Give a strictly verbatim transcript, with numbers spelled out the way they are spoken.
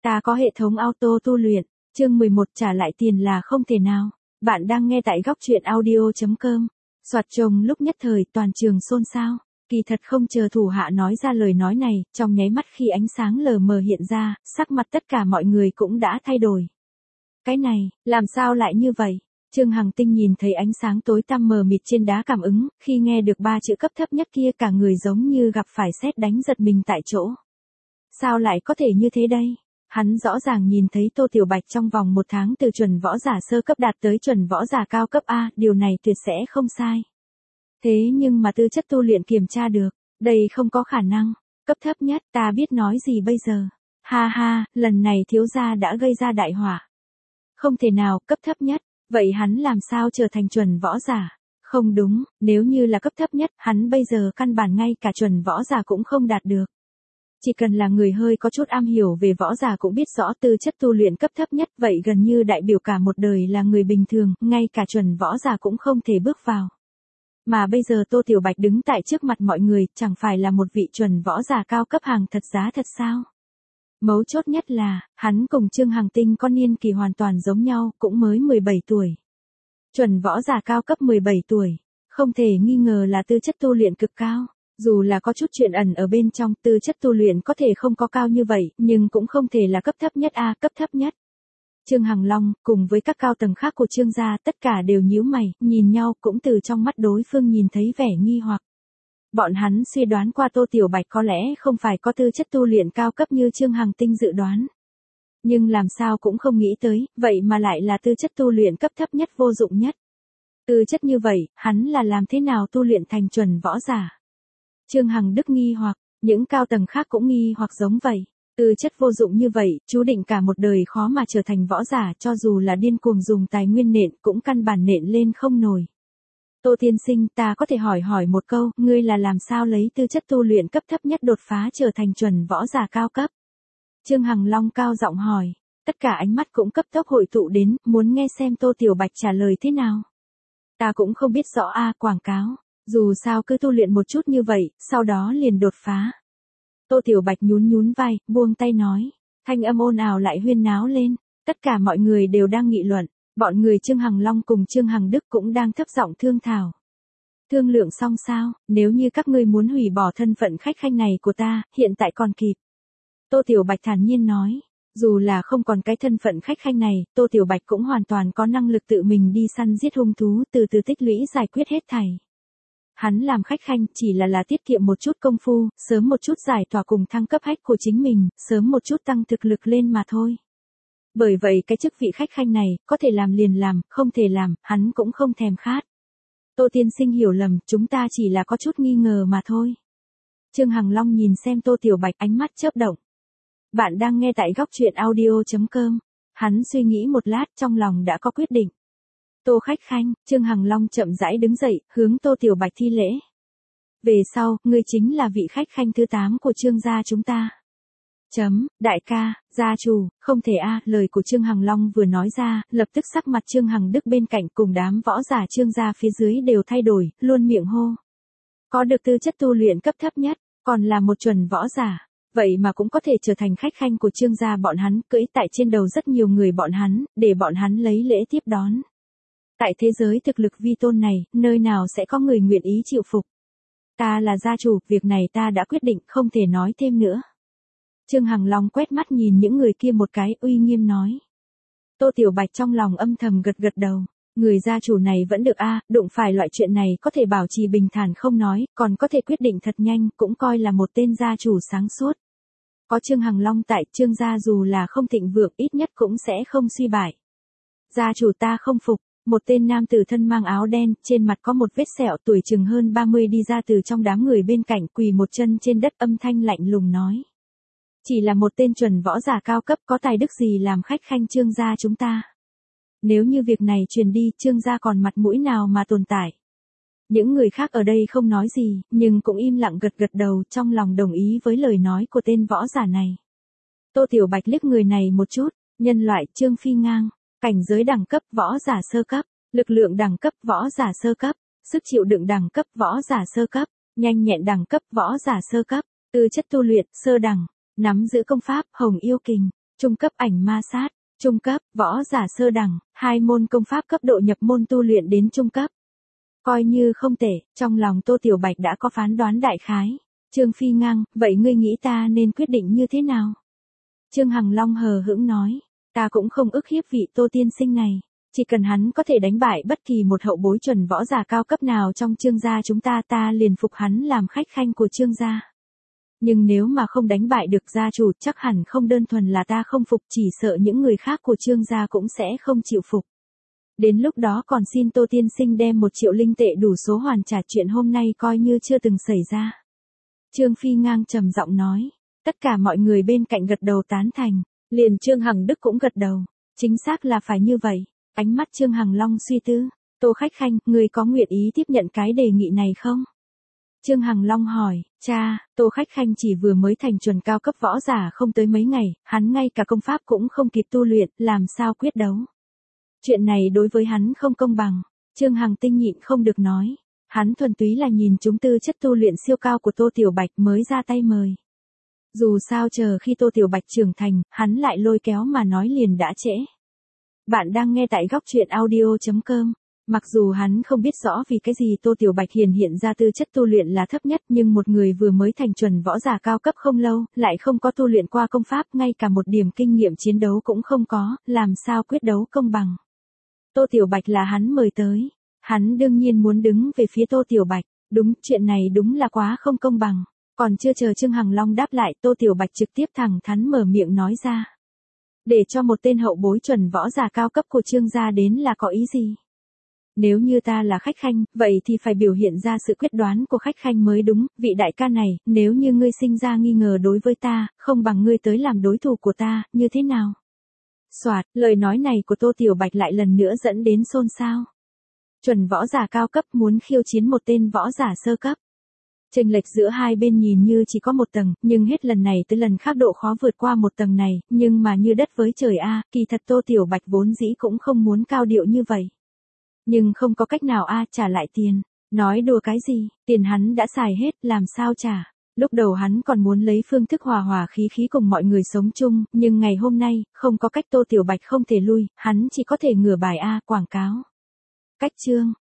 Ta có hệ thống auto tu luyện. Chương mười một trả lại tiền là không thể nào. Bạn đang nghe tại góc truyện audio chấm com. Soạt chồng lúc nhất thời toàn trường xôn xao. Kỳ thật không chờ thủ hạ nói ra lời nói này, trong nháy mắt khi ánh sáng lờ mờ hiện ra, sắc mặt tất cả mọi người cũng đã thay đổi. Cái này, làm sao lại như vậy? Trương Hằng Tinh nhìn thấy ánh sáng tối tăm mờ mịt trên đá cảm ứng, khi nghe được ba chữ cấp thấp nhất kia cả người giống như gặp phải sét đánh giật mình tại chỗ. Sao lại có thể như thế đây? Hắn rõ ràng nhìn thấy Tô Tiểu Bạch trong vòng một tháng từ chuẩn võ giả sơ cấp đạt tới chuẩn võ giả cao cấp A, điều này tuyệt sẽ không sai. Thế nhưng mà tư chất tu luyện kiểm tra được, đây không có khả năng. Cấp thấp nhất, ta biết nói gì bây giờ? Ha ha, lần này thiếu gia đã gây ra đại họa. Không thể nào, cấp thấp nhất, vậy hắn làm sao trở thành chuẩn võ giả? Không đúng, nếu như là cấp thấp nhất, hắn bây giờ căn bản ngay cả chuẩn võ giả cũng không đạt được. Chỉ cần là người hơi có chút am hiểu về võ giả cũng biết rõ tư chất tu luyện cấp thấp nhất, vậy gần như đại biểu cả một đời là người bình thường, ngay cả chuẩn võ giả cũng không thể bước vào. Mà bây giờ Tô Tiểu Bạch đứng tại trước mặt mọi người, chẳng phải là một vị chuẩn võ giả cao cấp hàng thật giá thật sao? Mấu chốt nhất là, hắn cùng Trương Hằng Tinh có niên kỳ hoàn toàn giống nhau, cũng mới mười bảy tuổi. Chuẩn võ giả cao cấp mười bảy tuổi, không thể nghi ngờ là tư chất tu luyện cực cao. Dù là có chút chuyện ẩn ở bên trong, tư chất tu luyện có thể không có cao như vậy, nhưng cũng không thể là cấp thấp nhất A, cấp thấp nhất. Trương Hằng Long, cùng với các cao tầng khác của Trương gia, tất cả đều nhíu mày, nhìn nhau, cũng từ trong mắt đối phương nhìn thấy vẻ nghi hoặc. Bọn hắn suy đoán qua Tô Tiểu Bạch có lẽ không phải có tư chất tu luyện cao cấp như Trương Hằng Tinh dự đoán. Nhưng làm sao cũng không nghĩ tới, vậy mà lại là tư chất tu luyện cấp thấp nhất vô dụng nhất. Tư chất như vậy, hắn là làm thế nào tu luyện thành chuẩn võ giả? Trương Hằng Đức nghi hoặc, những cao tầng khác cũng nghi hoặc giống vậy. Tư chất vô dụng như vậy, chú định cả một đời khó mà trở thành võ giả, cho dù là điên cuồng dùng tài nguyên nện cũng căn bản nện lên không nổi. Tô tiên sinh, ta có thể hỏi hỏi một câu, ngươi là làm sao lấy tư chất tu luyện cấp thấp nhất đột phá trở thành chuẩn võ giả cao cấp? Trương Hằng Long cao giọng hỏi, tất cả ánh mắt cũng cấp tốc hội tụ đến, muốn nghe xem Tô Tiểu Bạch trả lời thế nào. Ta cũng không biết rõ a, quảng cáo. Dù sao cứ tu luyện một chút như vậy, sau đó liền đột phá. Tô Tiểu Bạch nhún nhún vai, buông tay nói. Thanh âm ồn ào lại huyên náo lên. Tất cả mọi người đều đang nghị luận. Bọn người Trương Hằng Long cùng Trương Hằng Đức cũng đang thấp giọng thương thảo. Thương lượng xong sao, nếu như các ngươi muốn hủy bỏ thân phận khách khanh này của ta, hiện tại còn kịp. Tô Tiểu Bạch thản nhiên nói. Dù là không còn cái thân phận khách khanh này, Tô Tiểu Bạch cũng hoàn toàn có năng lực tự mình đi săn giết hung thú, từ từ tích lũy giải quyết hết thảy. Hắn làm khách khanh chỉ là là tiết kiệm một chút công phu, sớm một chút giải tỏa cùng thăng cấp hách của chính mình, sớm một chút tăng thực lực lên mà thôi. Bởi vậy cái chức vị khách khanh này, có thể làm liền làm, không thể làm, hắn cũng không thèm khát. Tô tiên sinh hiểu lầm, chúng ta chỉ là có chút nghi ngờ mà thôi. Trương Hằng Long nhìn xem Tô Tiểu Bạch, ánh mắt chớp động. Bạn đang nghe tại góc truyện audio chấm com. Hắn suy nghĩ một lát, trong lòng đã có quyết định. Tô khách khanh, Trương Hằng Long chậm rãi đứng dậy, hướng Tô Tiểu Bạch thi lễ. Về sau, ngươi chính là vị khách khanh thứ tám của Trương gia chúng ta. Chấm, đại ca, gia chủ, không thể a, lời của Trương Hằng Long vừa nói ra, lập tức sắc mặt Trương Hằng Đức bên cạnh cùng đám võ giả Trương gia phía dưới đều thay đổi, luôn miệng hô. Có được tư chất tu luyện cấp thấp nhất, còn là một chuẩn võ giả, vậy mà cũng có thể trở thành khách khanh của Trương gia bọn hắn, cưỡi tại trên đầu rất nhiều người bọn hắn, để bọn hắn lấy lễ tiếp đón. Tại thế giới thực lực vi tôn này, nơi nào sẽ có người nguyện ý chịu phục. Ta là gia chủ, việc này ta đã quyết định, không thể nói thêm nữa. Trương Hằng Long quét mắt nhìn những người kia một cái, uy nghiêm nói. Tô Tiểu Bạch trong lòng âm thầm gật gật đầu. Người gia chủ này vẫn được a, đụng phải loại chuyện này có thể bảo trì bình thản không nói, còn có thể quyết định thật nhanh, cũng coi là một tên gia chủ sáng suốt. Có Trương Hằng Long tại, Trương gia dù là không thịnh vượng, ít nhất cũng sẽ không suy bại. Gia chủ ta không phục. Một tên nam tử thân mang áo đen, trên mặt có một vết sẹo, tuổi chừng hơn ba mươi đi ra từ trong đám người bên cạnh, quỳ một chân trên đất, âm thanh lạnh lùng nói. Chỉ là một tên chuẩn võ giả cao cấp, có tài đức gì làm khách khanh Trương gia chúng ta. Nếu như việc này truyền đi, Trương gia còn mặt mũi nào mà tồn tại. Những người khác ở đây không nói gì, nhưng cũng im lặng gật gật đầu, trong lòng đồng ý với lời nói của tên võ giả này. Tô Tiểu Bạch liếc người này một chút, nhân loại Trương Phi Ngang. Cảnh giới đẳng cấp võ giả sơ cấp, lực lượng đẳng cấp võ giả sơ cấp, sức chịu đựng đẳng cấp võ giả sơ cấp, nhanh nhẹn đẳng cấp võ giả sơ cấp, tư chất tu luyện sơ đẳng, nắm giữ công pháp Hồng Yêu Kình, Trung cấp ảnh ma sát, trung cấp, võ giả sơ đẳng, hai môn công pháp cấp độ nhập môn tu luyện đến trung cấp. Coi như không tệ, trong lòng Tô Tiểu Bạch đã có phán đoán đại khái. Trương Phi ngang, vậy ngươi nghĩ ta nên quyết định như thế nào? Trương Hằng Long hờ hững nói, ta cũng không ức hiếp vị Tô tiên sinh này. Chỉ cần hắn có thể đánh bại bất kỳ một hậu bối chuẩn võ giả cao cấp nào trong Trương gia chúng ta ta liền phục hắn làm khách khanh của Trương gia. Nhưng nếu mà không đánh bại được gia chủ chắc hẳn không đơn thuần là ta không phục, chỉ sợ những người khác của Trương gia cũng sẽ không chịu phục. Đến lúc đó còn xin Tô tiên sinh đem một triệu linh tệ đủ số hoàn trả, chuyện hôm nay coi như chưa từng xảy ra. Trương Phi ngang trầm giọng nói. Tất cả mọi người bên cạnh gật đầu tán thành, liền Trương Hằng Đức cũng gật đầu. Chính xác là phải như vậy. Ánh mắt Trương Hằng Long suy tư. Tô khách khanh, người có nguyện ý tiếp nhận cái đề nghị này không? Trương Hằng Long hỏi, cha, Tô khách khanh chỉ vừa mới thành chuẩn cao cấp võ giả không tới mấy ngày, hắn ngay cả công pháp cũng không kịp tu luyện, làm sao quyết đấu? Chuyện này đối với hắn không công bằng. Trương Hằng tinh nhịn không được nói. Hắn thuần túy là nhìn chúng tư chất tu luyện siêu cao của Tô Tiểu Bạch mới ra tay mời. Dù sao chờ khi Tô Tiểu Bạch trưởng thành, hắn lại lôi kéo mà nói liền đã trễ. Bạn đang nghe tại góc truyện audio chấm com. Mặc dù hắn không biết rõ vì cái gì Tô Tiểu Bạch hiển hiện ra tư chất tu luyện là thấp nhất, nhưng một người vừa mới thành chuẩn võ giả cao cấp không lâu, lại không có tu luyện qua công pháp, ngay cả một điểm kinh nghiệm chiến đấu cũng không có, làm sao quyết đấu công bằng. Tô Tiểu Bạch là hắn mời tới. Hắn đương nhiên muốn đứng về phía Tô Tiểu Bạch. Đúng, chuyện này đúng là quá không công bằng. Còn chưa chờ Trương Hằng Long đáp lại, Tô Tiểu Bạch trực tiếp thẳng thắn mở miệng nói ra. Để cho một tên hậu bối chuẩn võ giả cao cấp của Trương gia đến là có ý gì? Nếu như ta là khách khanh, vậy thì phải biểu hiện ra sự quyết đoán của khách khanh mới đúng. Vị đại ca này, nếu như ngươi sinh ra nghi ngờ đối với ta, không bằng ngươi tới làm đối thủ của ta, như thế nào? Soạt, lời nói này của Tô Tiểu Bạch lại lần nữa dẫn đến xôn xao. Chuẩn võ giả cao cấp muốn khiêu chiến một tên võ giả sơ cấp. Chênh lệch giữa hai bên nhìn như chỉ có một tầng, nhưng hết lần này tới lần khác độ khó vượt qua một tầng này, nhưng mà như đất với trời a, kỳ thật Tô Tiểu Bạch vốn dĩ cũng không muốn cao điệu như vậy. Nhưng không có cách nào a, trả lại tiền. Nói đùa cái gì, tiền hắn đã xài hết, làm sao trả? Lúc đầu hắn còn muốn lấy phương thức hòa hòa khí khí cùng mọi người sống chung, nhưng ngày hôm nay, không có cách Tô Tiểu Bạch không thể lui, hắn chỉ có thể ngửa bài a, quảng cáo. Cách chương